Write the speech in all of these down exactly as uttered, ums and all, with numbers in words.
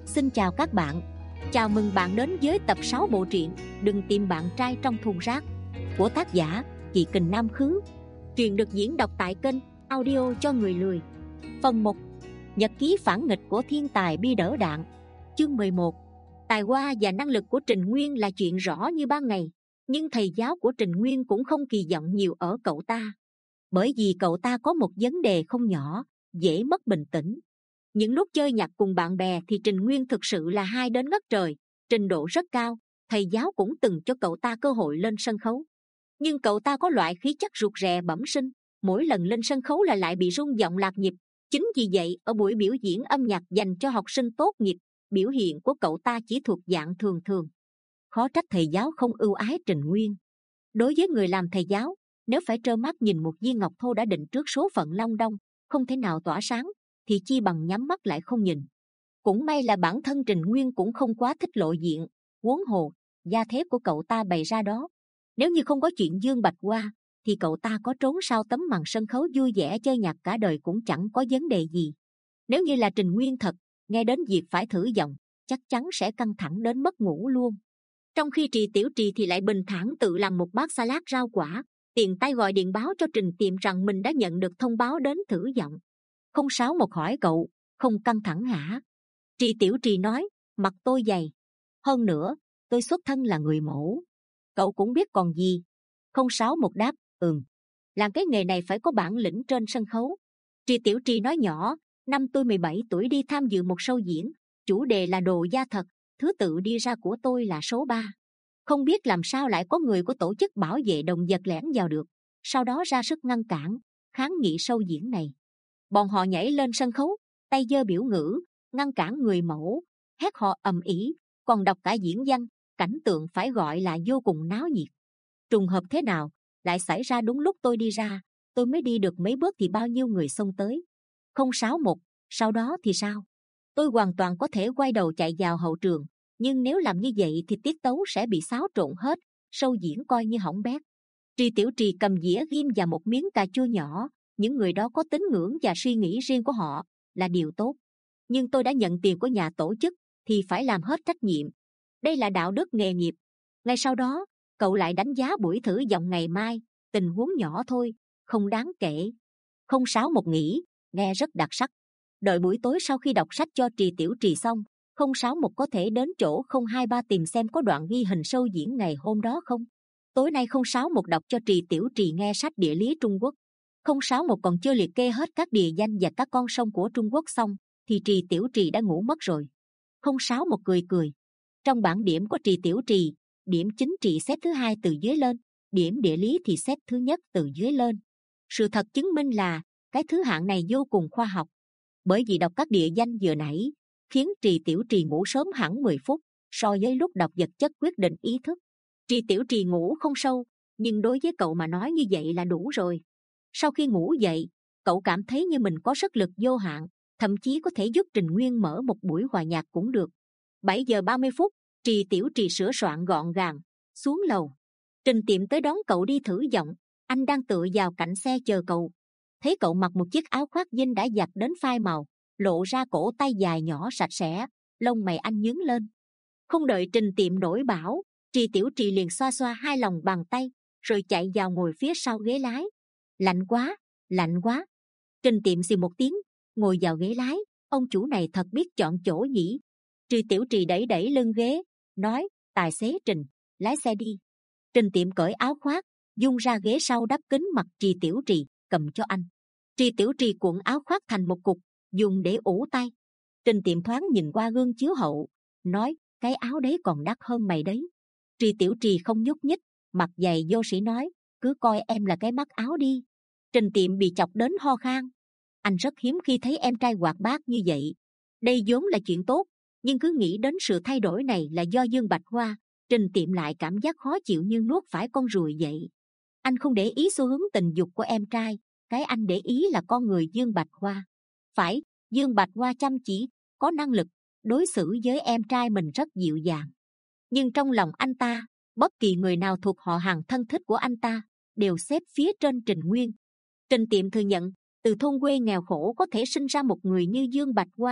Xin chào các bạn. Chào mừng bạn đến với tập sáu bộ truyện Đừng tìm bạn trai trong thùng rác của tác giả Chị Kình Nam Khứ. Truyện được diễn đọc tại kênh Audio cho người lười. Phần một. Nhật ký phản nghịch của thiên tài bi đỡ đạn. Chương mười một. Tài hoa và năng lực của Trình Nguyên là chuyện rõ như ban ngày, nhưng thầy giáo của Trình Nguyên cũng không kỳ vọng nhiều ở cậu ta, bởi vì cậu ta có một vấn đề không nhỏ, dễ mất bình tĩnh. Những lúc chơi nhạc cùng bạn bè thì Trình Nguyên thực sự là hai đến ngất trời, trình độ rất cao. Thầy giáo cũng từng cho cậu ta cơ hội lên sân khấu, nhưng cậu ta có loại khí chất rụt rè bẩm sinh, mỗi lần lên sân khấu là lại bị rung giọng lạc nhịp. Chính vì vậy, ở buổi biểu diễn âm nhạc dành cho học sinh tốt nghiệp, biểu hiện của cậu ta chỉ thuộc dạng thường thường. Khó trách thầy giáo không ưu ái Trình Nguyên. Đối với người làm thầy giáo, nếu phải trơ mắt nhìn một viên ngọc thô đã định trước số phận long đong, không thể nào tỏa sáng, thì chi bằng nhắm mắt lại không nhìn. Cũng may là bản thân Trình Nguyên cũng không quá thích lộ diện, huống hồ gia thế của cậu ta bày ra đó. Nếu như không có chuyện Dương Bạch Hoa, thì cậu ta có trốn sau tấm màn sân khấu vui vẻ chơi nhạc cả đời cũng chẳng có vấn đề gì. Nếu như là Trình Nguyên thật, nghe đến việc phải thử giọng, chắc chắn sẽ căng thẳng đến mất ngủ luôn. Trong khi Trì Tiểu Trì thì lại bình thản tự làm một bát salad rau quả, tiện tay gọi điện báo cho Trình Tiệm rằng mình đã nhận được thông báo đến thử giọng. Không sáu một hỏi cậu, không căng thẳng hả? Trì Tiểu Trì nói, mặt tôi dày. Hơn nữa, tôi xuất thân là người mẫu. Cậu cũng biết còn gì. Không sáu một đáp, ừm. Làm cái nghề này phải có bản lĩnh trên sân khấu. Trì Tiểu Trì nói nhỏ, năm tôi mười bảy tuổi đi tham dự một show diễn, chủ đề là đồ gia thật, thứ tự đi ra của tôi là số ba. Không biết làm sao lại có người của tổ chức bảo vệ động vật lẻn vào được, sau đó ra sức ngăn cản, kháng nghị show diễn này. Bọn họ nhảy lên sân khấu, tay giơ biểu ngữ, ngăn cản người mẫu, hét họ ầm ĩ, còn đọc cả diễn văn, cảnh tượng phải gọi là vô cùng náo nhiệt. Trùng hợp thế nào, lại xảy ra đúng lúc tôi đi ra, tôi mới đi được mấy bước thì bao nhiêu người xông tới. Không sáu một, sau đó thì sao? Tôi hoàn toàn có thể quay đầu chạy vào hậu trường, nhưng nếu làm như vậy thì tiết tấu sẽ bị xáo trộn hết, show diễn coi như hỏng bét. Trì Tiểu Trì cầm dĩa ghim và một miếng cà chua nhỏ. Những người đó có tín ngưỡng và suy nghĩ riêng của họ là điều tốt, nhưng tôi đã nhận tiền của nhà tổ chức thì phải làm hết trách nhiệm. Đây là đạo đức nghề nghiệp. Ngay sau đó, cậu lại đánh giá buổi thử giọng ngày mai, tình huống nhỏ thôi, không đáng kể. Không sáu một nghĩ, nghe rất đặc sắc. Đợi buổi tối sau khi đọc sách cho Trì Tiểu Trì xong, không sáu một có thể đến chỗ không hai ba tìm xem có đoạn ghi hình show diễn ngày hôm đó không. Tối nay không sáu một đọc cho Trì Tiểu Trì nghe sách địa lý Trung Quốc. Không sáu một còn chưa liệt kê hết các địa danh và các con sông của Trung Quốc xong, thì Trì Tiểu Trì đã ngủ mất rồi. Không sáu một cười cười. Trong bảng điểm của Trì Tiểu Trì, điểm chính trị xếp thứ hai từ dưới lên, điểm địa lý thì xếp thứ nhất từ dưới lên. Sự thật chứng minh là cái thứ hạng này vô cùng khoa học. Bởi vì đọc các địa danh vừa nãy, khiến Trì Tiểu Trì ngủ sớm hẳn mười phút, so với lúc đọc vật chất quyết định ý thức. Trì Tiểu Trì ngủ không sâu, nhưng đối với cậu mà nói như vậy là đủ rồi. Sau khi ngủ dậy, cậu cảm thấy như mình có sức lực vô hạn, thậm chí có thể giúp Trình Nguyên mở một buổi hòa nhạc cũng được. Bảy giờ ba mươi phút, Trì Tiểu Trì sửa soạn gọn gàng, xuống lầu. Trình Tiệm tới đón cậu đi thử giọng, anh đang tựa vào cạnh xe chờ cậu. Thấy cậu mặc một chiếc áo khoác jean đã giặt đến phai màu, lộ ra cổ tay dài nhỏ sạch sẽ, lông mày anh nhướng lên. Không đợi Trình Tiệm đổi bảo, Trì Tiểu Trì liền xoa xoa hai lòng bàn tay, rồi chạy vào ngồi phía sau ghế lái. Lạnh quá, lạnh quá. Trình Tiệm xì một tiếng, ngồi vào ghế lái. Ông chủ này thật biết chọn chỗ nhỉ. Trì Tiểu Trì đẩy đẩy lưng ghế, nói, tài xế Trình, lái xe đi. Trình Tiệm cởi áo khoác, dung ra ghế sau đắp kính mặt Trì Tiểu Trì, cầm cho anh. Trì Tiểu Trì cuộn áo khoác thành một cục, dùng để ủ tay. Trình Tiệm thoáng nhìn qua gương chiếu hậu, nói, cái áo đấy còn đắt hơn mày đấy. Trì Tiểu Trì không nhúc nhích, mặt dày vô sĩ nói, cứ coi em là cái mắc áo đi. Trình Tiệm bị chọc đến ho khan. Anh rất hiếm khi thấy em trai hoạt bát như vậy. Đây vốn là chuyện tốt, nhưng cứ nghĩ đến sự thay đổi này là do Dương Bạch Hoa, Trình Tiệm lại cảm giác khó chịu như nuốt phải con ruồi vậy. Anh không để ý xu hướng tình dục của em trai, cái anh để ý là con người Dương Bạch Hoa. Phải, Dương Bạch Hoa chăm chỉ, có năng lực, đối xử với em trai mình rất dịu dàng. Nhưng trong lòng anh ta, bất kỳ người nào thuộc họ hàng thân thích của anh ta đều xếp phía trên Trình Nguyên. Trình Tiệm thừa nhận, từ thôn quê nghèo khổ có thể sinh ra một người như Dương Bạch Hoa,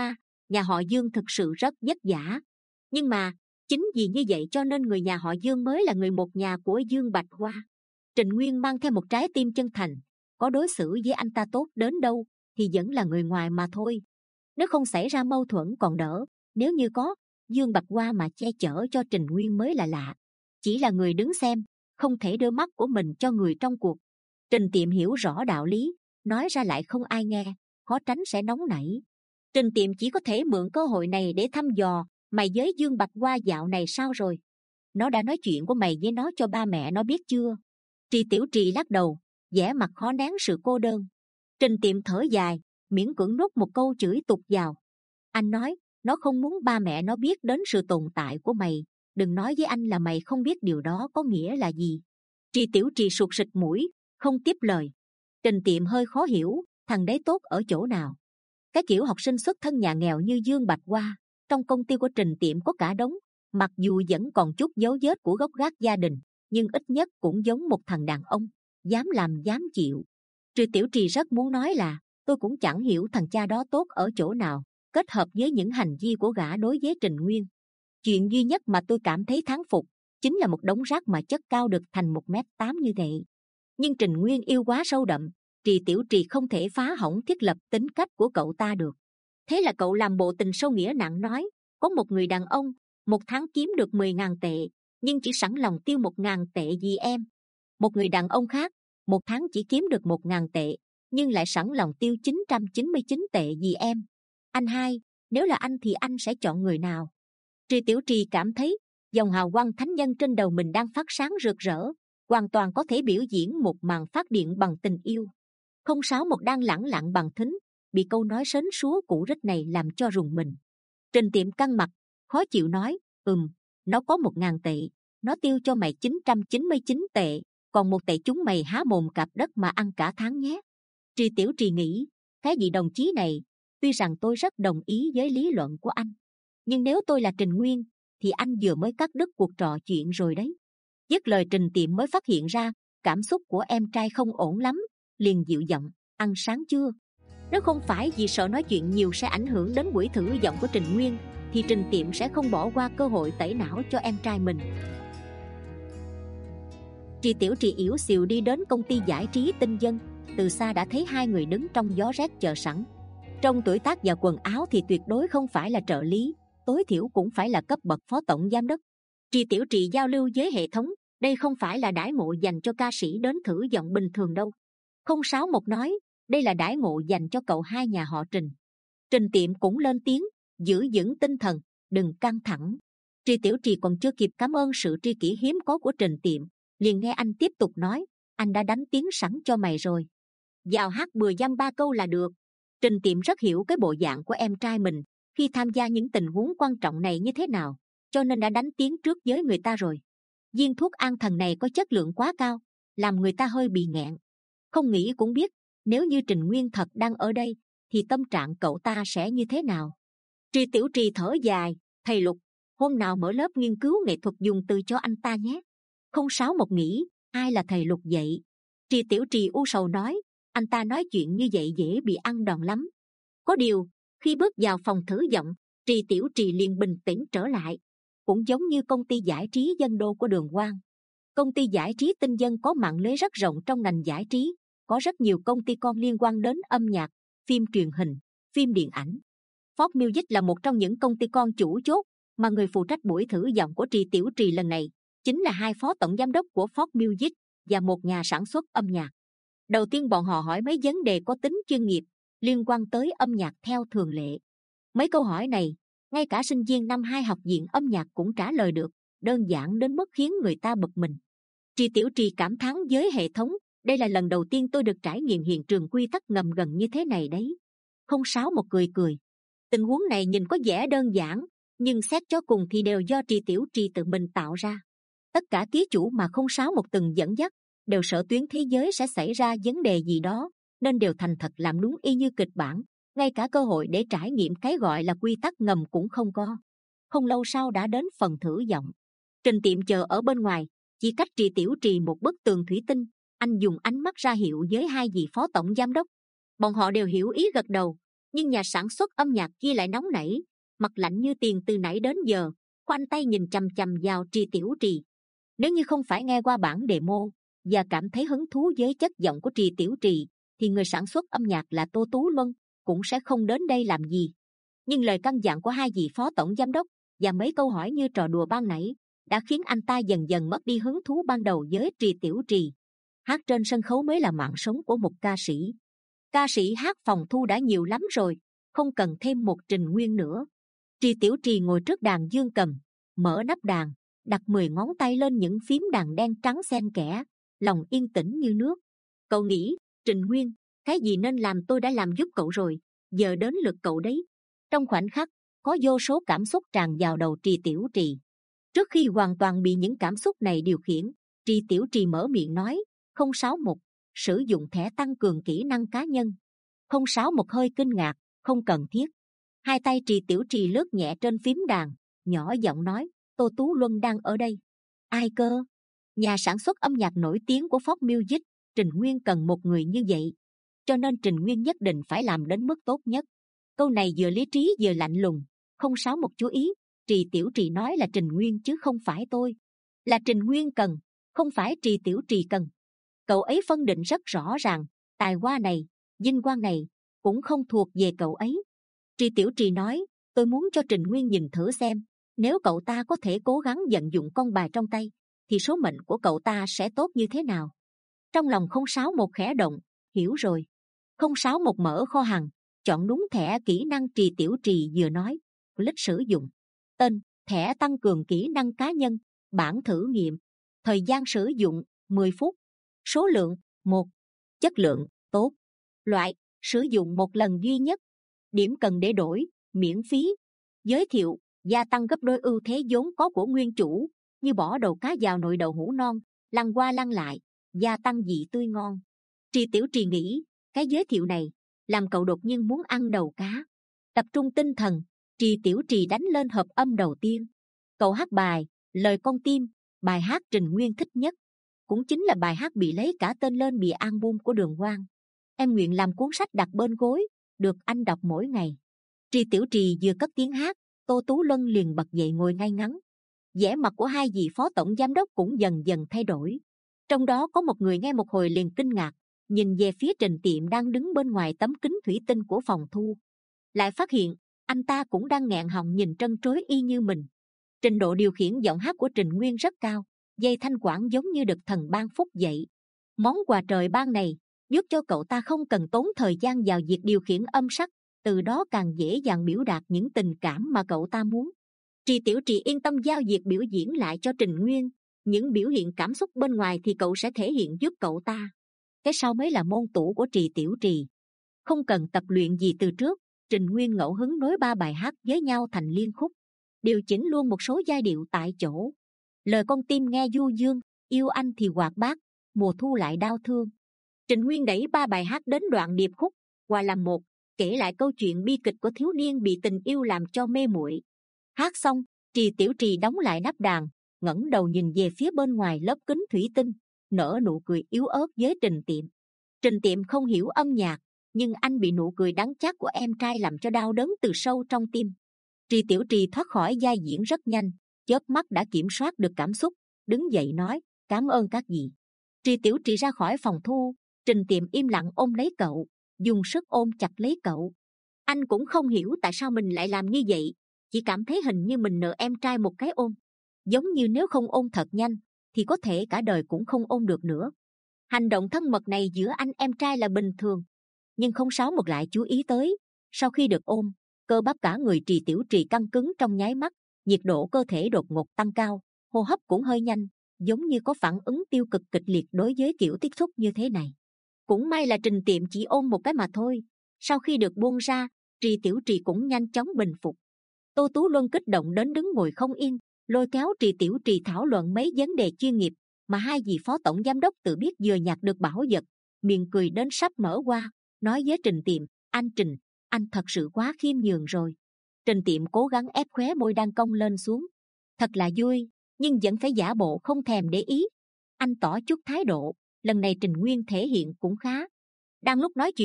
nhà họ Dương thực sự rất vất vả. Nhưng mà chính vì như vậy cho nên người nhà họ Dương mới là người một nhà của Dương Bạch Hoa. Trình Nguyên mang theo một trái tim chân thành, có đối xử với anh ta tốt đến đâu thì vẫn là người ngoài mà thôi. Nếu không xảy ra mâu thuẫn còn đỡ, nếu như có, Dương Bạch Hoa mà che chở cho Trình Nguyên mới là lạ. Chỉ là người đứng xem, không thể đưa mắt của mình cho người trong cuộc. Trình Tiệm hiểu rõ đạo lý, nói ra lại không ai nghe, khó tránh sẽ nóng nảy. Trình Tiệm chỉ có thể mượn cơ hội này để thăm dò, mày với Dương Bạch Hoa dạo này sao rồi? Nó đã nói chuyện của mày với nó cho ba mẹ nó biết chưa? Trì Tiểu Trì lắc đầu, vẻ mặt khó nén sự cô đơn. Trình Tiệm thở dài, miễn cưỡng nuốt một câu chửi tục vào. Anh nói, nó không muốn ba mẹ nó biết đến sự tồn tại của mày. Đừng nói với anh là mày không biết điều đó có nghĩa là gì. Trì Tiểu Trì sụt sịt mũi, không tiếp lời. Trình Tiệm hơi khó hiểu, thằng đấy tốt ở chỗ nào? Cái kiểu học sinh xuất thân nhà nghèo như Dương Bạch Hoa, trong công ty của Trình Tiệm có cả đống, mặc dù vẫn còn chút dấu vết của gốc gác gia đình, nhưng ít nhất cũng giống một thằng đàn ông, dám làm dám chịu. Trì Tiểu Trì rất muốn nói là tôi cũng chẳng hiểu thằng cha đó tốt ở chỗ nào, kết hợp với những hành vi của gã đối với Trình Nguyên. Chuyện duy nhất mà tôi cảm thấy thán phục chính là một đống rác mà chất cao được thành một mét tám như vậy. Nhưng Trình Nguyên yêu quá sâu đậm, Trì Tiểu Trì không thể phá hỏng thiết lập tính cách của cậu ta được. Thế là cậu làm bộ tình sâu nghĩa nặng nói, có một người đàn ông một tháng kiếm được mười ngàn tệ, nhưng chỉ sẵn lòng tiêu một ngàn tệ vì em. Một người đàn ông khác một tháng chỉ kiếm được một ngàn tệ, nhưng lại sẵn lòng tiêu chín trăm chín mươi chín tệ vì em. Anh hai, nếu là anh thì anh sẽ chọn người nào? Trì Tiểu Trì cảm thấy dòng hào quang thánh nhân trên đầu mình đang phát sáng rực rỡ, hoàn toàn có thể biểu diễn một màn phát điện bằng tình yêu. Không sáu một đang lẳng lặng bằng thính, bị câu nói sến súa cũ rích này làm cho rùng mình. Trình Tiệm căng mặt, khó chịu nói, ừm, nó có một ngàn tệ, nó tiêu cho mày chín trăm chín mươi chín tệ, còn một tệ chúng mày há mồm cạp đất mà ăn cả tháng nhé. Trì Tiểu Trì nghĩ, cái gì đồng chí này, tuy rằng tôi rất đồng ý với lý luận của anh, nhưng nếu tôi là Trình Nguyên thì anh vừa mới cắt đứt cuộc trò chuyện rồi đấy. Dứt lời Trình Tiệm mới phát hiện ra cảm xúc của em trai không ổn lắm, liền dịu giọng, ăn sáng chưa? Nếu không phải vì sợ nói chuyện nhiều sẽ ảnh hưởng đến buổi thử giọng của Trình Nguyên thì Trình Tiệm sẽ không bỏ qua cơ hội tẩy não cho em trai mình. Trì Tiểu Trì yểu xìu đi đến công ty giải trí Tinh Dân, từ xa đã thấy hai người đứng trong gió rét chờ sẵn. Trong tuổi tác và quần áo thì tuyệt đối không phải là trợ lý, tối thiểu cũng phải là cấp bậc phó tổng giám đốc. Trì Tiểu Trì giao lưu với hệ thống, đây không phải là đãi ngộ dành cho ca sĩ đến thử giọng bình thường đâu. Không sáu một nói, đây là đãi ngộ dành cho cậu hai nhà họ Trình. Trình Tiệm cũng lên tiếng, giữ vững tinh thần, đừng căng thẳng. Trì Tiểu Trì còn chưa kịp cảm ơn sự tri kỷ hiếm có của Trình Tiệm, liền nghe anh tiếp tục nói, anh đã đánh tiếng sẵn cho mày rồi, vào hát bừa dăm ba câu là được. Trình Tiệm rất hiểu cái bộ dạng của em trai mình khi tham gia những tình huống quan trọng này như thế nào, cho nên đã đánh tiếng trước với người ta rồi. Viên thuốc an thần này có chất lượng quá cao, làm người ta hơi bị nghẹn. Không nghĩ cũng biết, nếu như Trình Nguyên thật đang ở đây thì tâm trạng cậu ta sẽ như thế nào. Trì Tiểu Trì thở dài, thầy Lục, hôm nào mở lớp nghiên cứu nghệ thuật dùng từ cho anh ta nhé. Không sáu một nghĩ, ai là thầy Lục vậy? Trì Tiểu Trì u sầu nói, anh ta nói chuyện như vậy dễ bị ăn đòn lắm. Có điều, khi bước vào phòng thử giọng, Trì Tiểu Trì liền bình tĩnh trở lại. Cũng giống như công ty giải trí Dân Đô của Đường Quang, công ty giải trí Tinh Dân có mạng lưới rất rộng trong ngành giải trí, có rất nhiều công ty con liên quan đến âm nhạc, phim truyền hình, phim điện ảnh. Fox Music là một trong những công ty con chủ chốt mà người phụ trách buổi thử giọng của Trì Tiểu Trì lần này chính là hai phó tổng giám đốc của Fox Music và một nhà sản xuất âm nhạc. Đầu tiên bọn họ hỏi mấy vấn đề có tính chuyên nghiệp liên quan tới âm nhạc theo thường lệ. Mấy câu hỏi này, ngay cả sinh viên năm hai học viện âm nhạc cũng trả lời được, đơn giản đến mức khiến người ta bực mình. Trì Tiểu Trì cảm thán với hệ thống, đây là lần đầu tiên tôi được trải nghiệm hiện trường quy tắc ngầm gần như thế này đấy. Không sáu một cười cười. Tình huống này nhìn có vẻ đơn giản, nhưng xét cho cùng thì đều do Trì Tiểu Trì tự mình tạo ra. Tất cả ký chủ mà không sáu một từng dẫn dắt đều sợ tuyến thế giới sẽ xảy ra vấn đề gì đó, nên đều thành thật làm đúng y như kịch bản, ngay cả cơ hội để trải nghiệm cái gọi là quy tắc ngầm cũng không có. Không lâu sau đã đến phần thử giọng. Trình Tiệm chờ ở bên ngoài, chỉ cách Trì Tiểu Trì một bức tường thủy tinh. Anh dùng ánh mắt ra hiệu với hai vị phó tổng giám đốc. Bọn họ đều hiểu ý gật đầu, Nhưng nhà sản xuất âm nhạc kia lại nóng nảy, mặt lạnh như tiền từ nãy đến giờ, khoanh tay nhìn chằm chằm vào Trì Tiểu Trì. Nếu như không phải nghe qua bản demo và cảm thấy hứng thú với chất giọng của Trì Tiểu Trì, thì người sản xuất âm nhạc là Tô Tú Luân cũng sẽ không đến đây làm gì. Nhưng lời căn dặn của hai vị phó tổng giám đốc và mấy câu hỏi như trò đùa ban nãy đã khiến anh ta dần dần mất đi hứng thú ban đầu với Trì Tiểu Trì. Hát trên sân khấu mới là mạng sống của một ca sĩ. Ca sĩ hát phòng thu đã nhiều lắm rồi, không cần thêm một Trình Nguyên nữa. Trì Tiểu Trì ngồi trước đàn dương cầm, mở nắp đàn, đặt mười ngón tay lên những phím đàn đen trắng xen kẽ, lòng yên tĩnh như nước. Cậu nghĩ, Trình Nguyên, cái gì nên làm tôi đã làm giúp cậu rồi, giờ đến lượt cậu đấy. Trong khoảnh khắc, có vô số cảm xúc tràn vào đầu Trì Tiểu Trì. Trước khi hoàn toàn bị những cảm xúc này điều khiển, Trì Tiểu Trì mở miệng nói, không sáu một, sử dụng thẻ tăng cường kỹ năng cá nhân. Không sáu một hơi kinh ngạc, không cần thiết. Hai tay Trì Tiểu Trì lướt nhẹ trên phím đàn, nhỏ giọng nói, Tô Tú Luân đang ở đây. Ai cơ? Nhà sản xuất âm nhạc nổi tiếng của Fox Music, Trình Nguyên cần một người như vậy. Cho nên Trình Nguyên nhất định phải làm đến mức tốt nhất. Câu này vừa lý trí vừa lạnh lùng. Không sáu một chú ý, Trì Tiểu Trì nói là Trình Nguyên chứ không phải tôi. Là Trình Nguyên cần, không phải Trì Tiểu Trì cần. Cậu ấy phân định rất rõ ràng, tài hoa này, vinh quang này cũng không thuộc về cậu ấy. Trì Tiểu Trì nói, tôi muốn cho Trình Nguyên nhìn thử xem, nếu cậu ta có thể cố gắng vận dụng con bài trong tay, thì số mệnh của cậu ta sẽ tốt như thế nào. Trong lòng không sáu một khẽ động, hiểu rồi. Không sáu một mở kho hàng, chọn đúng thẻ kỹ năng Trì Tiểu Trì vừa nói, click sử dụng. Tên, thẻ tăng cường kỹ năng cá nhân, bản thử nghiệm. Thời gian sử dụng, mười phút. Số lượng, một. Chất lượng, tốt. Loại, sử dụng một lần duy nhất. Điểm cần để đổi, miễn phí. Giới thiệu, gia tăng gấp đôi ưu thế vốn có của nguyên chủ, như bỏ đầu cá vào nồi đậu hũ non, lăn qua lăn lại, gia tăng vị tươi ngon. Trì Tiểu Trì nghĩ, cái giới thiệu này làm cậu đột nhiên muốn ăn đầu cá. Tập trung tinh thần, Trì Tiểu Trì đánh lên hợp âm đầu tiên. Cậu hát bài Lời Con Tim, bài hát Trình Nguyên thích nhất, cũng chính là bài hát bị lấy cả tên lên bìa album của Đường Quang. Em nguyện làm cuốn sách đặt bên gối, được anh đọc mỗi ngày. Trì Tiểu Trì vừa cất tiếng hát, Tô Tú Luân liền bật dậy ngồi ngay ngắn. Vẻ mặt của hai vị phó tổng giám đốc cũng dần dần thay đổi. Trong đó có một người nghe một hồi liền kinh ngạc, nhìn về phía Trình Tiệm đang đứng bên ngoài tấm kính thủy tinh của phòng thu, lại phát hiện anh ta cũng đang nghẹn họng nhìn trân trối y như mình. Trình độ điều khiển giọng hát của Trình Nguyên rất cao, dây thanh quản giống như được thần ban phúc dậy. Món quà trời ban này giúp cho cậu ta không cần tốn thời gian vào việc điều khiển âm sắc, từ đó càng dễ dàng biểu đạt những tình cảm mà cậu ta muốn. Trì Tiểu Trì yên tâm giao việc biểu diễn lại cho Trình Nguyên, những biểu hiện cảm xúc bên ngoài thì cậu sẽ thể hiện giúp cậu ta. Cái sau mới là môn tủ của Trì Tiểu Trì. Không cần tập luyện gì từ trước, Trình Nguyên ngẫu hứng nối ba bài hát với nhau thành liên khúc, điều chỉnh luôn một số giai điệu tại chỗ. Lời Con Tim nghe du dương, Yêu Anh thì hoạt bát, Mùa Thu lại đau thương. Trình Nguyên đẩy ba bài hát đến đoạn điệp khúc, hòa làm một, kể lại câu chuyện bi kịch của thiếu niên bị tình yêu làm cho mê muội. Hát xong, Trì Tiểu Trì đóng lại nắp đàn, ngẩng đầu nhìn về phía bên ngoài lớp kính thủy tinh, nở nụ cười yếu ớt với Trình Tiệm. Trình Tiệm không hiểu âm nhạc, nhưng anh bị nụ cười đắng chát của em trai làm cho đau đớn từ sâu trong tim. Trì Tiểu Trì thoát khỏi vai diễn rất nhanh, chớp mắt đã kiểm soát được cảm xúc, đứng dậy nói, cảm ơn các vị. Trì Tiểu Trì ra khỏi phòng thu, Trình Tiệm im lặng ôm lấy cậu, dùng sức ôm chặt lấy cậu. Anh cũng không hiểu tại sao mình lại làm như vậy, chỉ cảm thấy hình như mình nợ em trai một cái ôm. Giống như nếu không ôm thật nhanh, thì có thể cả đời cũng không ôm được nữa. Hành động thân mật này giữa anh em trai là bình thường, nhưng không sáu một lại chú ý tới. Sau khi được ôm, cơ bắp cả người Trì Tiểu Trì căng cứng trong nháy mắt, nhiệt độ cơ thể đột ngột tăng cao, hô hấp cũng hơi nhanh, giống như có phản ứng tiêu cực kịch liệt đối với kiểu tiếp xúc như thế này. Cũng may là Trình Tiệm chỉ ôm một cái mà thôi. Sau khi được buông ra, Trì Tiểu Trì cũng nhanh chóng bình phục. Tô Tú Luân kích động đến đứng ngồi không yên, lôi kéo Trì Tiểu Trì thảo luận mấy vấn đề chuyên nghiệp mà hai vị phó tổng giám đốc tự biết vừa nhặt được bảo vật, miệng cười đến sắp mở qua, nói với Trình Tiệm, anh Trình, anh thật sự quá khiêm nhường rồi. Trình Tiệm cố gắng ép khóe môi đang cong lên xuống. Thật là vui, nhưng vẫn phải giả bộ không thèm để ý. Anh tỏ chút thái độ, lần này Trình Nguyên thể hiện cũng khá. Đang lúc nói chuyện,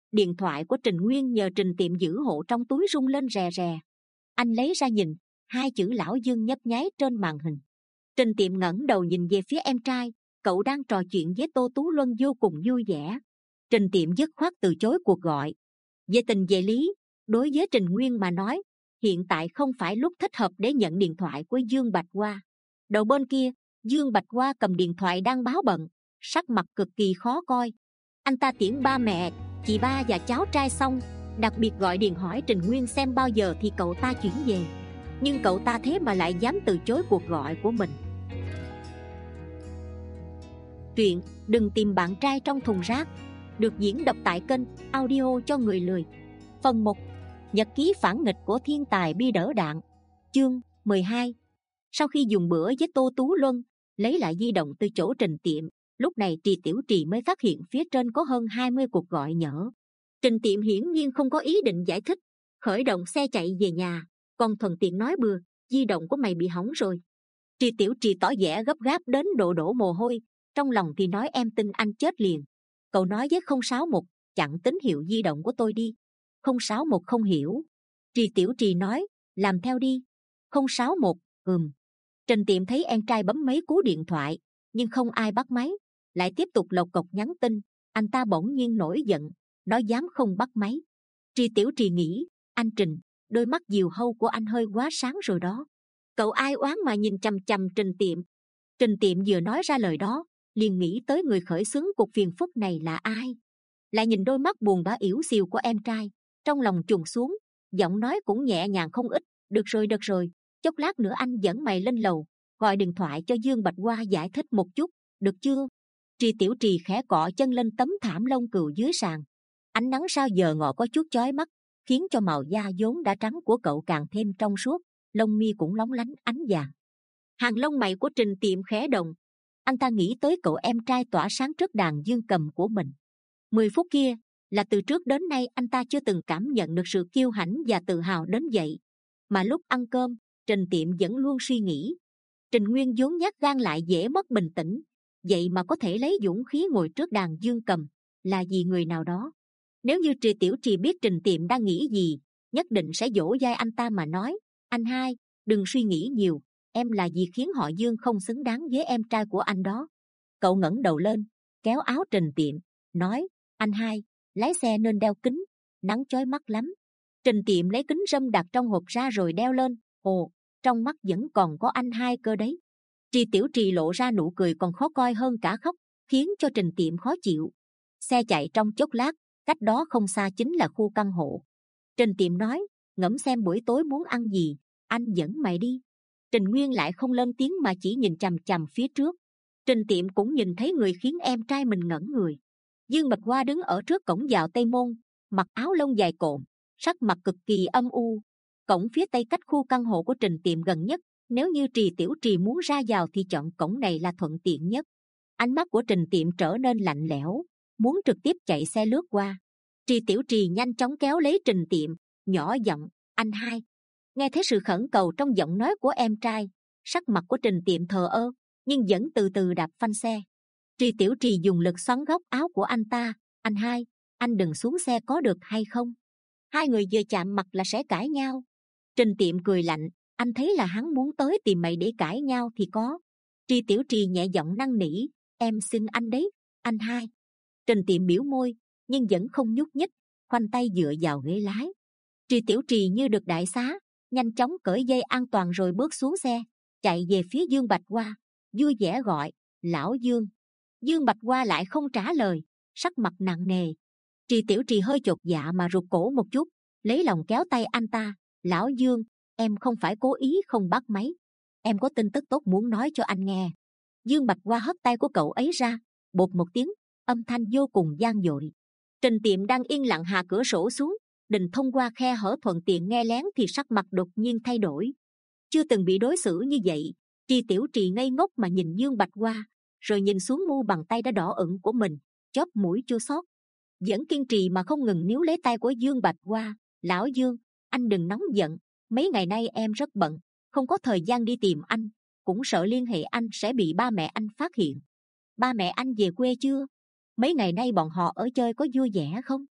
Điện thoại của Trình Nguyên nhờ Trình Tiệm giữ hộ trong túi rung lên rè rè. Anh lấy ra nhìn, hai chữ Lão Dương nhấp nháy trên màn hình. Trình Tiệm ngẩng đầu nhìn về phía em trai, cậu đang trò chuyện với Tô Tú Luân vô cùng vui vẻ. Trình Tiệm dứt khoát từ chối cuộc gọi. Về tình về lý, đối với Trình Nguyên mà nói, hiện tại không phải lúc thích hợp để nhận điện thoại của Dương Bạch Hoa. Đầu bên kia, Dương Bạch Hoa cầm điện thoại đang báo bận, sắc mặt cực kỳ khó coi. Anh ta tiễn ba mẹ, chị ba và cháu trai xong, đặc biệt gọi điện hỏi Trình Nguyên xem bao giờ thì cậu ta chuyển về. Nhưng cậu ta thế mà lại dám từ chối cuộc gọi của mình. Truyện Đừng Tìm Bạn Trai Trong Thùng Rác được diễn đọc tại kênh Audio Cho Người Lười. Phần một. Nhật ký phản nghịch của thiên tài bi đỡ đạn. Chương mười hai. Sau khi dùng bữa với Tô Tú Luân, lấy lại di động từ chỗ Trình Tiệm, lúc này Trì Tiểu Trì mới phát hiện phía trên có hơn hai mươi cuộc gọi nhỡ. Trình Tiệm hiển nhiên không có ý định giải thích, khởi động xe chạy về nhà, còn thuận tiện nói bừa, di động của mày bị hỏng rồi. Trì Tiểu Trì tỏ vẻ gấp gáp đến độ đổ mồ hôi, trong lòng thì nói em tin anh chết liền. Cậu nói với không sáu một, chặn tín hiệu di động của tôi đi. Không sáu một không hiểu. Trì Tiểu Trì nói, làm theo đi. Không sáu một, ừm. Trình Tiệm thấy em trai bấm mấy cú điện thoại, nhưng không ai bắt máy, lại tiếp tục lộc cộc nhắn tin. Anh ta bỗng nhiên nổi giận, nó dám không bắt máy. Trì Tiểu Trì nghĩ, anh Trình, đôi mắt diều hâu của anh hơi quá sáng rồi đó. Cậu ai oán mà nhìn chằm chằm Trình Tiệm. Trình Tiệm vừa nói ra lời đó, liền nghĩ tới người khởi xướng cuộc phiền phức này là ai. Lại nhìn đôi mắt buồn bã yểu xìu của em trai, trong lòng trùng xuống, giọng nói cũng nhẹ nhàng không ít. Được rồi được rồi, chốc lát nữa anh dẫn mày lên lầu, gọi điện thoại cho Dương Bạch Hoa giải thích một chút, được chưa? Trì Tiểu Trì khẽ cọ chân lên tấm thảm lông cừu dưới sàn. Ánh nắng sao giờ ngọ có chút chói mắt, khiến cho màu da vốn đã trắng của cậu càng thêm trong suốt, lông mi cũng lóng lánh ánh vàng. Hàng lông mày của Trình Tiệm khẽ động. Anh ta nghĩ tới cậu em trai tỏa sáng trước đàn dương cầm của mình. Mười phút kia là từ trước đến nay anh ta chưa từng cảm nhận được sự kiêu hãnh và tự hào đến vậy. Mà lúc ăn cơm, Trình Tiệm vẫn luôn suy nghĩ. Trình Nguyên vốn nhát gan lại dễ mất bình tĩnh, vậy mà có thể lấy dũng khí ngồi trước đàn dương cầm, là vì người nào đó. Nếu như Trì Tiểu Trì biết Trình Tiệm đang nghĩ gì, nhất định sẽ dỗ dai anh ta mà nói, anh hai, đừng suy nghĩ nhiều, em là gì khiến họ Dương không xứng đáng với em trai của anh đó. Cậu ngẩng đầu lên, kéo áo Trình Tiệm, nói, anh hai, lái xe nên đeo kính, nắng chói mắt lắm. Trình Tiệm lấy kính râm đặt trong hộp ra rồi đeo lên. Ồ, trong mắt vẫn còn có anh hai cơ đấy. Trì Tiểu Trì lộ ra nụ cười còn khó coi hơn cả khóc, khiến cho Trình Tiệm khó chịu. Xe chạy trong chốc lát, cách đó không xa chính là khu căn hộ. Trình Tiệm nói, ngẫm xem buổi tối muốn ăn gì, anh dẫn mày đi. Trình Nguyên lại không lên tiếng mà chỉ nhìn chằm chằm phía trước. Trình Tiệm cũng nhìn thấy người khiến em trai mình ngẩn người. Dương Bạch Hoa đứng ở trước cổng vào Tây Môn, mặc áo lông dài cộm, sắc mặt cực kỳ âm u. Cổng phía tây cách khu căn hộ của Trình Tiệm gần nhất, nếu như Trì Tiểu Trì muốn ra vào thì chọn cổng này là thuận tiện nhất. Ánh mắt của Trình Tiệm trở nên lạnh lẽo, muốn trực tiếp chạy xe lướt qua. Trì Tiểu Trì nhanh chóng kéo lấy Trình Tiệm, nhỏ giọng, anh hai. Nghe thấy sự khẩn cầu trong giọng nói của em trai, sắc mặt của Trình Tiệm thờ ơ, nhưng vẫn từ từ đạp phanh xe. Trì Tiểu Trì dùng lực xoắn góc áo của anh ta, anh hai, anh đừng xuống xe có được hay không? Hai người vừa chạm mặt là sẽ cãi nhau. Trình Tiệm cười lạnh, anh thấy là hắn muốn tới tìm mày để cãi nhau thì có. Trì Tiểu Trì nhẹ giọng năn nỉ, em xin anh đấy, anh hai. Trình Tiệm biểu môi, nhưng vẫn không nhúc nhích, khoanh tay dựa vào ghế lái. Trì Tiểu Trì như được đại xá, nhanh chóng cởi dây an toàn rồi bước xuống xe, chạy về phía Dương Bạch Hoa, vui vẻ gọi, lão Dương. Dương Bạch Hoa lại không trả lời, sắc mặt nặng nề. Trì Tiểu Trì hơi chột dạ mà rụt cổ một chút, lấy lòng kéo tay anh ta, lão Dương, em không phải cố ý không bắt máy, em có tin tức tốt muốn nói cho anh nghe. Dương Bạch Hoa hất tay của cậu ấy ra, bột một tiếng, âm thanh vô cùng vang dội. Trình Tiệm đang yên lặng hạ cửa sổ xuống, định thông qua khe hở thuận tiện nghe lén thì sắc mặt đột nhiên thay đổi. Chưa từng bị đối xử như vậy, Trì Tiểu Trì ngây ngốc mà nhìn Dương Bạch Hoa, rồi nhìn xuống mu bàn tay đã đỏ ửng của mình, chóp mũi chua xót, vẫn kiên trì mà không ngừng níu lấy tay của Dương Bạch Hoa. Lão Dương, anh đừng nóng giận, mấy ngày nay em rất bận, không có thời gian đi tìm anh, cũng sợ liên hệ anh sẽ bị ba mẹ anh phát hiện. Ba mẹ anh về quê chưa? Mấy ngày nay bọn họ ở chơi có vui vẻ không?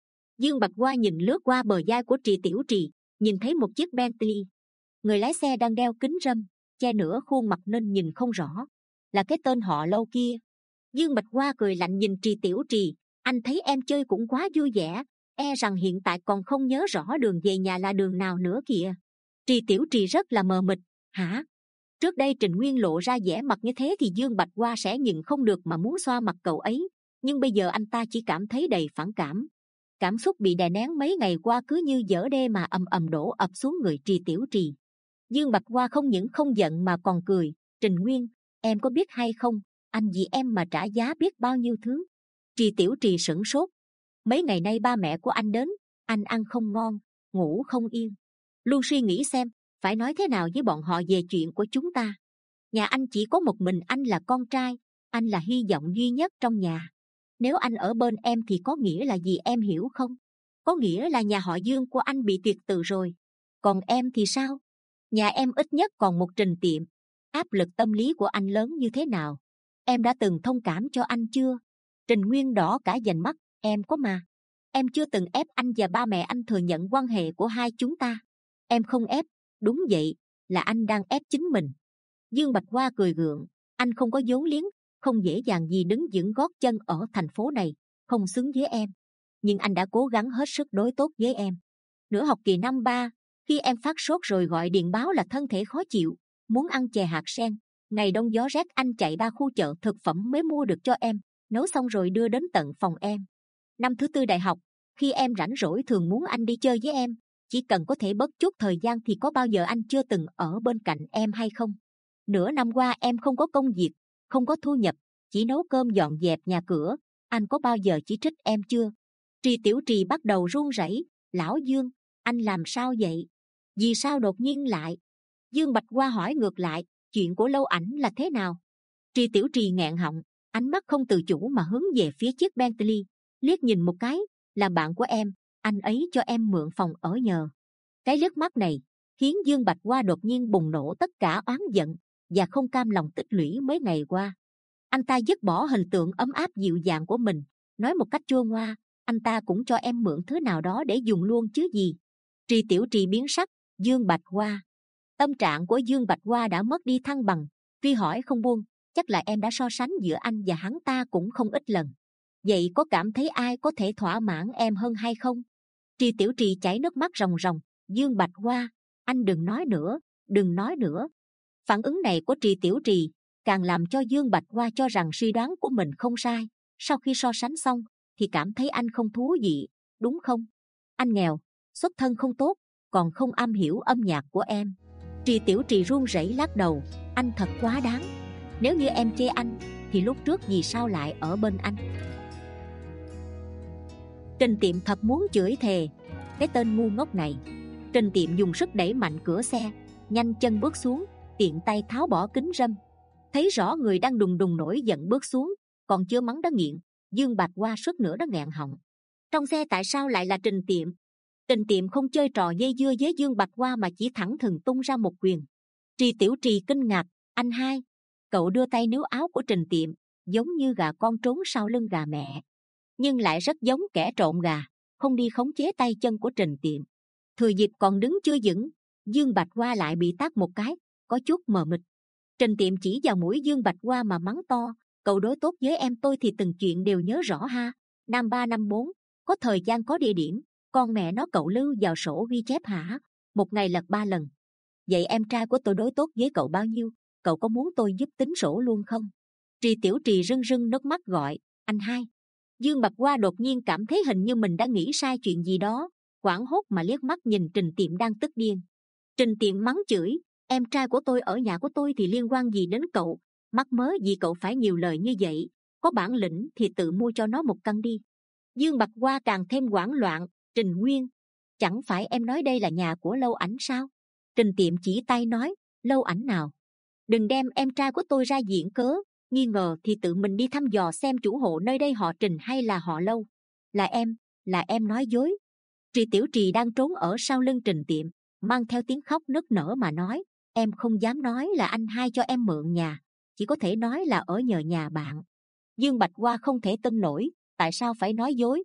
Dương Bạch Hoa nhìn lướt qua bờ vai của Trì Tiểu Trì, nhìn thấy một chiếc Bentley. Người lái xe đang đeo kính râm, che nửa khuôn mặt nên nhìn không rõ. Là cái tên họ Lâu kia. Dương Bạch Hoa cười lạnh nhìn Trì Tiểu Trì. Anh thấy em chơi cũng quá vui vẻ, e rằng hiện tại còn không nhớ rõ đường về nhà là đường nào nữa kìa. Trì Tiểu Trì rất là mờ mịt. Hả? Trước đây Trình Nguyên lộ ra vẻ mặt như thế thì Dương Bạch Hoa sẽ nhịn không được mà muốn xoa mặt cậu ấy. Nhưng bây giờ anh ta chỉ cảm thấy đầy phản cảm. Cảm xúc bị đè nén mấy ngày qua cứ như dở đê mà ầm ầm đổ ập xuống người Trì Tiểu Trì. Dương Bạch Hoa không những không giận mà còn cười. Trình Nguyên, em có biết hay không, anh vì em mà trả giá biết bao nhiêu thứ. Trì Tiểu Trì sửng sốt. Mấy ngày nay ba mẹ của anh đến, anh ăn không ngon, ngủ không yên, luôn suy nghĩ xem phải nói thế nào với bọn họ về chuyện của chúng ta. Nhà anh chỉ có một mình anh là con trai, anh là hy vọng duy nhất trong nhà. Nếu anh ở bên em thì có nghĩa là gì em hiểu không? Có nghĩa là nhà họ Dương của anh bị tuyệt từ rồi. Còn em thì sao? Nhà em ít nhất còn một Trình Tiệm. Áp lực tâm lý của anh lớn như thế nào? Em đã từng thông cảm cho anh chưa? Trình Nguyên đỏ cả vành mắt. Em có mà. Em chưa từng ép anh và ba mẹ anh thừa nhận quan hệ của hai chúng ta. Em không ép. Đúng vậy, là anh đang ép chính mình. Dương Bạch Hoa cười gượng. Anh không có vốn liếng, không dễ dàng gì đứng vững gót chân ở thành phố này, không xứng với em. Nhưng anh đã cố gắng hết sức đối tốt với em. Nửa học kỳ năm ba, khi em phát sốt rồi gọi điện báo là thân thể khó chịu, muốn ăn chè hạt sen, ngày đông gió rét anh chạy ra khu chợ thực phẩm mới mua được cho em, nấu xong rồi đưa đến tận phòng em. Năm thứ tư đại học, khi em rảnh rỗi thường muốn anh đi chơi với em, chỉ cần có thể bớt chút thời gian thì có bao giờ anh chưa từng ở bên cạnh em hay không? Nửa năm qua em không có công việc, không có thu nhập, chỉ nấu cơm dọn dẹp nhà cửa, anh có bao giờ chỉ trích em chưa? Trì Tiểu Trì bắt đầu run rẩy. Lão Dương, anh làm sao vậy? Vì sao đột nhiên lại? Dương Bạch Hoa hỏi ngược lại, chuyện của Lâu Ảnh là thế nào? Trì Tiểu Trì nghẹn họng, ánh mắt không tự chủ mà hướng về phía chiếc Bentley, liếc nhìn một cái. Là bạn của em, anh ấy cho em mượn phòng ở nhờ. Cái liếc mắt này khiến Dương Bạch Hoa đột nhiên bùng nổ tất cả oán giận và không cam lòng tích lũy mấy ngày qua. Anh ta dứt bỏ hình tượng ấm áp dịu dàng của mình, nói một cách chua ngoa, anh ta cũng cho em mượn thứ nào đó để dùng luôn chứ gì. Trì Tiểu Trì biến sắc. Dương Bạch Hoa. Tâm trạng của Dương Bạch Hoa đã mất đi thăng bằng, tuy hỏi không buông, chắc là em đã so sánh giữa anh và hắn ta cũng không ít lần. Vậy có cảm thấy ai có thể thỏa mãn em hơn hay không? Trì Tiểu Trì chảy nước mắt ròng ròng. Dương Bạch Hoa, anh đừng nói nữa, đừng nói nữa. Phản ứng này của Trì Tiểu Trì càng làm cho Dương Bạch Hoa cho rằng suy đoán của mình không sai. Sau khi so sánh xong thì cảm thấy anh không thú vị, đúng không? Anh nghèo, xuất thân không tốt, còn không am hiểu âm nhạc của em. Trì Tiểu Trì run rẩy lắc đầu. Anh thật quá đáng. Nếu như em chê anh thì lúc trước vì sao lại ở bên anh? Trình Tiệm thật muốn chửi thề. Cái tên ngu ngốc này. Trình Tiệm dùng sức đẩy mạnh cửa xe, nhanh chân bước xuống, tiện tay tháo bỏ kính râm. Thấy rõ người đang đùng đùng nổi giận bước xuống, còn chưa mắng đã nghiện. Dương Bạch Hoa suýt nữa đã nghẹn họng. Trong xe tại sao lại là Trình Tiệm? Trình Tiệm không chơi trò dây dưa với Dương Bạch Hoa mà chỉ thẳng thừng tung ra một quyền. Trì Tiểu Trì kinh ngạc. Anh hai. Cậu đưa tay níu áo của Trình Tiệm, giống như gà con trốn sau lưng gà mẹ, nhưng lại rất giống kẻ trộm gà, không đi khống chế tay chân của Trình Tiệm. Thừa dịp còn đứng chưa vững, Dương Bạch Hoa lại bị tát một cái, có chút mờ mịt. Trình Tiệm chỉ vào mũi Dương Bạch Hoa mà mắng to. Cậu đối tốt với em tôi thì từng chuyện đều nhớ rõ ha. Năm ba năm bốn, có thời gian có địa điểm, con mẹ nó cậu lưu vào sổ ghi chép hả? Một ngày lật ba lần. Vậy em trai của tôi đối tốt với cậu bao nhiêu? Cậu có muốn tôi giúp tính sổ luôn không? Trì Tiểu Trì rưng rưng nước mắt gọi. Anh hai. Dương Bạch Hoa đột nhiên cảm thấy hình như mình đã nghĩ sai chuyện gì đó, hoảng hốt mà liếc mắt nhìn Trình Tiệm đang tức điên. Trình Tiệm mắng chửi. Em trai của tôi ở nhà của tôi thì liên quan gì đến cậu? Mắc mớ gì cậu phải nhiều lời như vậy? Có bản lĩnh thì tự mua cho nó một căn đi. Dương Bạch Hoa càng thêm hoảng loạn. Trình Nguyên, chẳng phải em nói đây là nhà của Lâu Ảnh sao? Trình Tiệm chỉ tay nói. Lâu Ảnh nào? Đừng đem em trai của tôi ra diện cớ, nghi ngờ thì tự mình đi thăm dò xem chủ hộ nơi đây họ Trình hay là họ Lâu. Là em, là em nói dối. Trì Tiểu Trì đang trốn ở sau lưng Trình Tiệm, mang theo tiếng khóc nức nở mà nói. Em không dám nói là anh hai cho em mượn nhà, chỉ có thể nói là ở nhờ nhà bạn. Dương Bạch Hoa không thể tin nổi. Tại sao phải nói dối?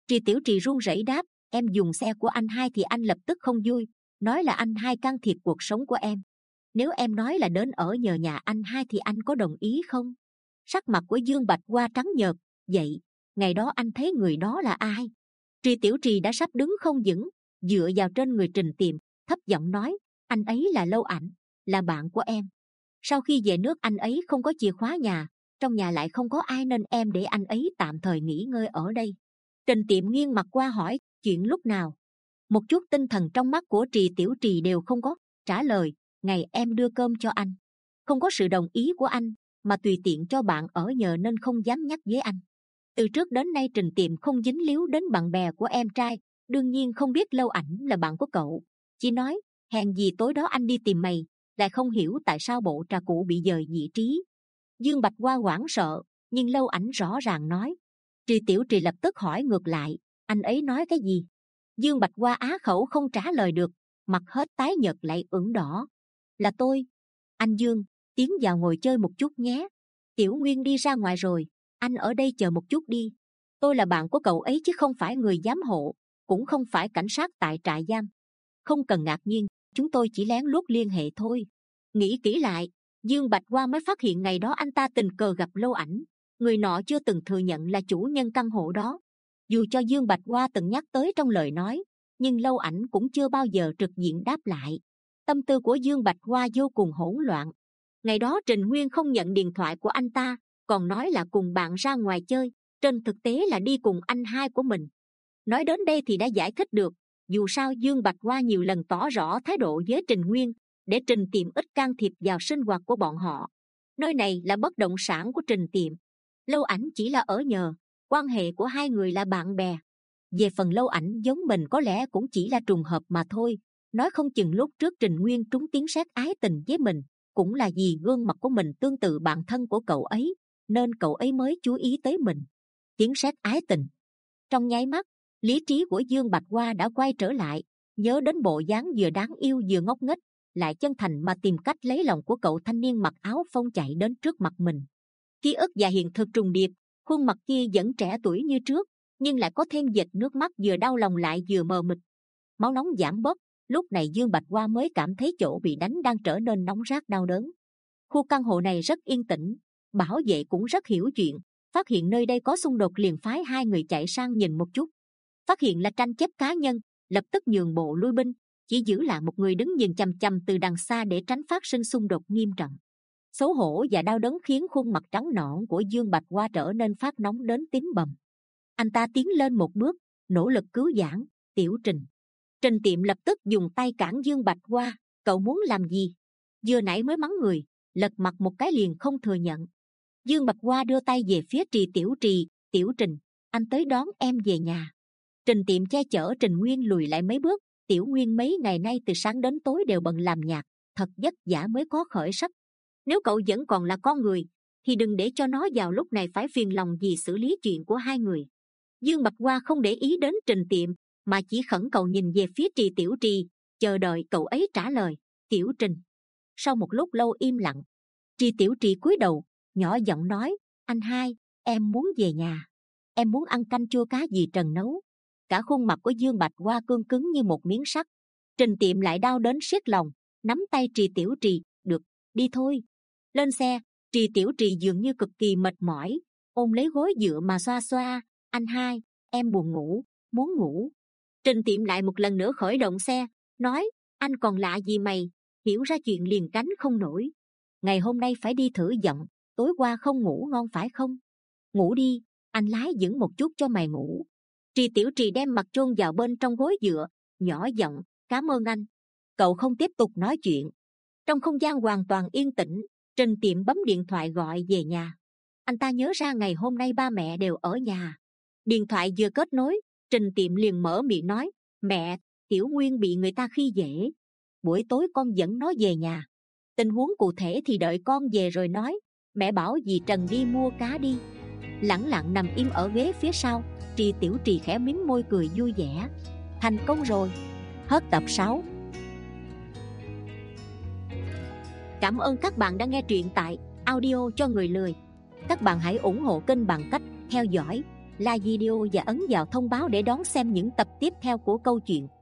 Trì Tiểu Trì run rẩy đáp, em dùng xe của anh hai thì anh lập tức không vui, nói là anh hai can thiệp cuộc sống của em. Nếu em nói là đến ở nhờ nhà anh hai thì anh có đồng ý không? Sắc mặt của Dương Bạch Hoa trắng nhợt. Vậy ngày đó anh thấy người đó là ai? Trì Tiểu Trì đã sắp đứng không vững, dựa vào trên người Trình Tiệm, thấp giọng nói, anh ấy là Lâu Ảnh, là bạn của em. Sau khi về nước anh ấy không có chìa khóa nhà, trong nhà lại không có ai nên em để anh ấy tạm thời nghỉ ngơi ở đây. Trình Tiệm nghiêng mặt qua hỏi, chuyện lúc nào? Một chút tinh thần trong mắt của Trì Tiểu Trì đều không có, trả lời, ngày em đưa cơm cho anh. Không có sự đồng ý của anh, mà tùy tiện cho bạn ở nhờ nên không dám nhắc với anh. Từ trước đến nay Trình Tiệm không dính líu đến bạn bè của em trai, đương nhiên không biết Lâu Ảnh là bạn của cậu. Chỉ nói, hèn gì tối đó anh đi tìm mày, lại không hiểu tại sao bộ trà cũ bị dời vị trí. Dương Bạch Hoa hoảng sợ, nhưng Lâu Ảnh rõ ràng nói. Trì Tiểu Trì lập tức hỏi ngược lại, anh ấy nói cái gì? Dương Bạch Hoa á khẩu không trả lời được, mặt hết tái nhợt lại ửng đỏ. Là tôi. Anh Dương, tiến vào ngồi chơi một chút nhé. Tiểu Nguyên đi ra ngoài rồi, anh ở đây chờ một chút đi. Tôi là bạn của cậu ấy chứ không phải người giám hộ, cũng không phải cảnh sát tại trại giam. Không cần ngạc nhiên, chúng tôi chỉ lén lút liên hệ thôi. Nghĩ kỹ lại, Dương Bạch Hoa mới phát hiện ngày đó anh ta tình cờ gặp Lâu Ảnh. Người nọ chưa từng thừa nhận là chủ nhân căn hộ đó. Dù cho Dương Bạch Hoa từng nhắc tới trong lời nói, nhưng Lâu Ảnh cũng chưa bao giờ trực diện đáp lại. Tâm tư của Dương Bạch Hoa vô cùng hỗn loạn. Ngày đó Trình Nguyên không nhận điện thoại của anh ta, còn nói là cùng bạn ra ngoài chơi, trên thực tế là đi cùng anh hai của mình. Nói đến đây thì đã giải thích được, dù sao Dương Bạch Hoa nhiều lần tỏ rõ thái độ với Trình Nguyên, để Trình Tiệm ít can thiệp vào sinh hoạt của bọn họ. Nơi này là bất động sản của Trình Tiệm, Lâu Ảnh chỉ là ở nhờ, quan hệ của hai người là bạn bè. Về phần Lâu Ảnh giống mình có lẽ cũng chỉ là trùng hợp mà thôi, nói không chừng lúc trước Trình Nguyên trúng tiếng sét ái tình với mình, cũng là vì gương mặt của mình tương tự bạn thân của cậu ấy, nên cậu ấy mới chú ý tới mình. Tiếng sét ái tình. Trong nháy mắt, lý trí của Dương Bạch Hoa đã quay trở lại, nhớ đến bộ dáng vừa đáng yêu vừa ngốc nghếch, lại chân thành mà tìm cách lấy lòng của cậu thanh niên mặc áo phông chạy đến trước mặt mình. Ký ức và hiện thực trùng điệp, khuôn mặt kia vẫn trẻ tuổi như trước, nhưng lại có thêm vệt nước mắt vừa đau lòng lại vừa mờ mịt. Máu nóng giảm bớt, lúc này Dương Bạch Hoa mới cảm thấy chỗ bị đánh đang trở nên nóng rát đau đớn. Khu căn hộ này rất yên tĩnh, bảo vệ cũng rất hiểu chuyện, phát hiện nơi đây có xung đột liền phái hai người chạy sang nhìn một chút. Phát hiện là tranh chấp cá nhân, lập tức nhường bộ lui binh, chỉ giữ lại một người đứng nhìn chằm chằm từ đằng xa để tránh phát sinh xung đột nghiêm trọng. Xấu hổ và đau đớn khiến khuôn mặt trắng nõn của Dương Bạch Hoa trở nên phát nóng đến tím bầm. Anh ta tiến lên một bước, nỗ lực cứu vãn. Tiểu Trình. Trình Tiệm lập tức dùng tay cản Dương Bạch Hoa. Cậu muốn làm gì? Vừa nãy mới mắng người, lật mặt một cái liền không thừa nhận. Dương Bạch Hoa đưa tay về phía Trì Tiểu Trì. Tiểu Trình, anh tới đón em về nhà. Trình Tiệm che chở Trình Nguyên lùi lại mấy bước. Tiểu Nguyên mấy ngày nay từ sáng đến tối đều bận làm nhạc, thật vất vả mới có khởi sắc. Nếu cậu vẫn còn là con người, thì đừng để cho nó vào lúc này phải phiền lòng vì xử lý chuyện của hai người. Dương Bạch Hoa không để ý đến Trình Tiệm, mà chỉ khẩn cầu nhìn về phía Trì Tiểu Trì, chờ đợi cậu ấy trả lời. Tiểu Trình. Sau một lúc lâu im lặng, Trì Tiểu Trì cúi đầu, nhỏ giọng nói, anh hai, em muốn về nhà. Em muốn ăn canh chua cá dì Trần nấu. Cả khuôn mặt của Dương Bạch Hoa cương cứng như một miếng sắt. Trình Tiệm lại đau đến siết lòng, nắm tay Trì Tiểu Trì, được, đi thôi. Lên xe, Trì Tiểu Trì dường như cực kỳ mệt mỏi, ôm lấy gối dựa mà xoa xoa. Anh hai, em buồn ngủ, muốn ngủ. Trình Tiệm lại một lần nữa khởi động xe, nói, anh còn lạ gì mày, hiểu ra chuyện liền cánh không nổi. Ngày hôm nay phải đi thử giọng, tối qua không ngủ ngon phải không? Ngủ đi, anh lái dẫn một chút cho mày ngủ. Trì Tiểu Trì đem mặt chôn vào bên trong gối dựa, nhỏ giọng, cảm ơn anh. Cậu không tiếp tục nói chuyện. Trong không gian hoàn toàn yên tĩnh, Trình Tiệm bấm điện thoại gọi về nhà. Anh ta nhớ ra ngày hôm nay ba mẹ đều ở nhà. Điện thoại vừa kết nối, Trình Tiệm liền mở miệng nói, mẹ, Tiểu Nguyên bị người ta khi dễ. Buổi tối con dẫn nó về nhà. Tình huống cụ thể thì đợi con về rồi nói. Mẹ bảo dì Trần đi mua cá đi. Lẳng lặng nằm im ở ghế phía sau, Trì Tiểu Trì khẽ mím môi cười vui vẻ. Thành công rồi. Hết tập sáu. Cảm ơn các bạn đã nghe truyện tại audio cho người lười. Các bạn hãy ủng hộ kênh bằng cách theo dõi, like video và ấn vào thông báo để đón xem những tập tiếp theo của câu chuyện.